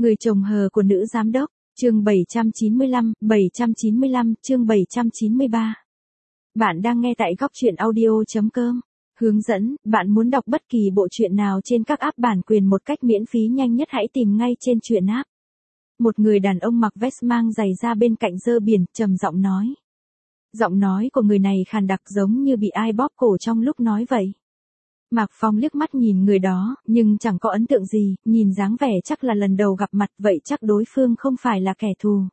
Người chồng hờ của nữ giám đốc, chương 795, chương 793. Bạn đang nghe tại góc truyện audio.com. Hướng dẫn, bạn muốn đọc bất kỳ bộ truyện nào trên các app bản quyền một cách miễn phí nhanh nhất hãy tìm ngay trên truyện app. Một người đàn ông mặc vest mang giày ra bên cạnh rơ biển, trầm giọng nói. Giọng nói của người này khàn đặc giống như bị ai bóp cổ trong lúc nói vậy. Mạc Phong liếc mắt nhìn người đó, nhưng chẳng có ấn tượng gì, nhìn dáng vẻ chắc là lần đầu gặp mặt vậy chắc đối phương không phải là kẻ thù.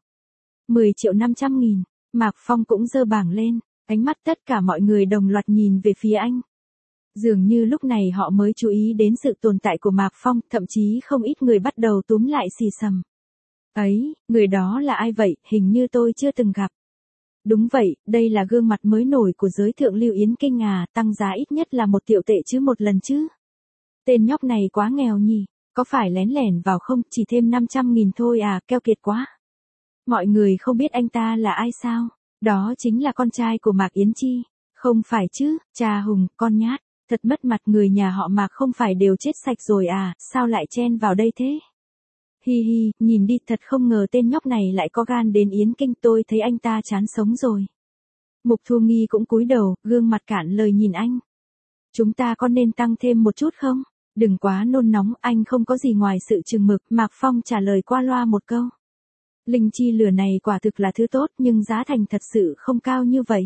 10.500.000, Mạc Phong cũng giơ bảng lên, ánh mắt tất cả mọi người đồng loạt nhìn về phía anh. Dường như lúc này họ mới chú ý đến sự tồn tại của Mạc Phong, thậm chí không ít người bắt đầu túm lại xì xầm. Ấy, người đó là ai vậy, hình như tôi chưa từng gặp. Đúng vậy, đây là gương mặt mới nổi của giới thượng lưu Yến Kinh à, tăng giá ít nhất là 1 triệu tệ chứ một lần chứ. Tên nhóc này quá nghèo nhỉ, có phải lén lẻn vào không, chỉ thêm 500.000 thôi à, keo kiệt quá. Mọi người không biết anh ta là ai sao, đó chính là con trai của Mạc Yến Chi. Không phải chứ, cha Hùng, con nhát, thật mất mặt, người nhà họ Mạc không phải đều chết sạch rồi à, sao lại chen vào đây thế? Hi hi, nhìn đi, thật không ngờ tên nhóc này lại có gan đến Yến Kinh, tôi thấy anh ta chán sống rồi. Mục Thu Nghi cũng cúi đầu, gương mặt cạn lời nhìn anh. Chúng ta có nên tăng thêm một chút không? Đừng quá nôn nóng, anh không có gì ngoài sự chừng mực, Mạc Phong trả lời qua loa một câu. Linh chi lửa này quả thực là thứ tốt nhưng giá thành thật sự không cao như vậy.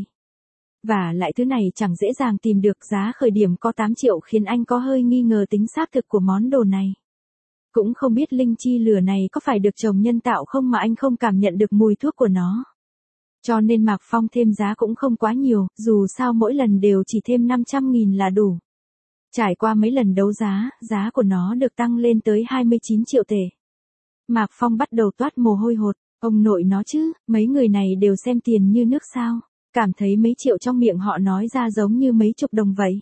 Và lại thứ này chẳng dễ dàng tìm được, giá khởi điểm có 8 triệu khiến anh có hơi nghi ngờ tính xác thực của món đồ này. Cũng không biết linh chi lửa này có phải được trồng nhân tạo không mà anh không cảm nhận được mùi thuốc của nó. Cho nên Mạc Phong thêm giá cũng không quá nhiều, dù sao mỗi lần đều chỉ thêm 500.000 là đủ. Trải qua mấy lần đấu giá, giá của nó được tăng lên tới 29 triệu tệ. Mạc Phong bắt đầu toát mồ hôi hột, ông nội nó chứ, mấy người này đều xem tiền như nước sao, cảm thấy mấy triệu trong miệng họ nói ra giống như mấy chục đồng vậy.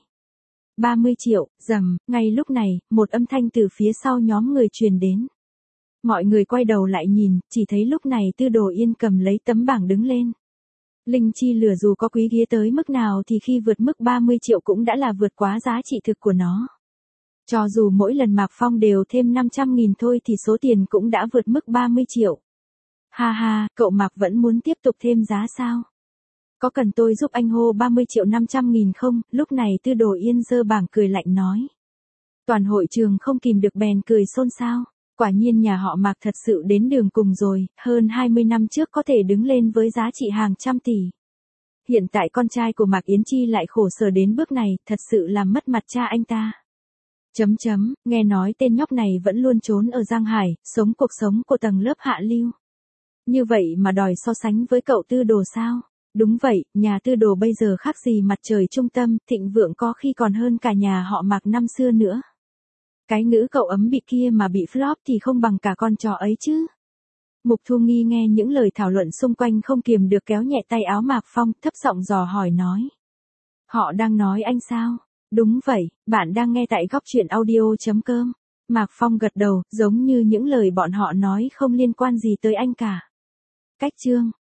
30 triệu, rầm, ngay lúc này, một âm thanh từ phía sau nhóm người truyền đến. Mọi người quay đầu lại nhìn, chỉ thấy lúc này Tư Đồ Yên cầm lấy tấm bảng đứng lên. Linh chi lửa dù có quý ghê tới mức nào thì khi vượt mức 30 triệu cũng đã là vượt quá giá trị thực của nó. Cho dù mỗi lần Mạc Phong đều thêm 500.000 thôi thì số tiền cũng đã vượt mức 30 triệu. Ha ha, cậu Mạc vẫn muốn tiếp tục thêm giá sao? Có cần tôi giúp anh hô 30.500.000 không? Lúc này Tư Đồ Yên giơ bảng cười lạnh nói. Toàn hội trường không kìm được bèn cười xôn xao. Quả nhiên nhà họ Mạc thật sự đến đường cùng rồi, hơn 20 năm trước có thể đứng lên với giá trị hàng trăm tỷ. Hiện tại con trai của Mạc Yến Chi lại khổ sở đến bước này, thật sự làm mất mặt cha anh ta. Nghe nói tên nhóc này vẫn luôn trốn ở Giang Hải, sống cuộc sống của tầng lớp hạ lưu. Như vậy mà đòi so sánh với cậu Tư Đồ sao? Đúng vậy, nhà Tư Đồ bây giờ khác gì mặt trời trung tâm, thịnh vượng có khi còn hơn cả nhà họ Mạc năm xưa nữa. Cái ngữ cậu ấm bị kia mà bị flop thì không bằng cả con chó ấy chứ. Mục Thu Nghi nghe những lời thảo luận xung quanh không kiềm được kéo nhẹ tay áo Mạc Phong, thấp giọng dò hỏi nói. Họ đang nói anh sao? Đúng vậy, bạn đang nghe tại góc truyện audio.com. Mạc Phong gật đầu, giống như những lời bọn họ nói không liên quan gì tới anh cả. Cách chương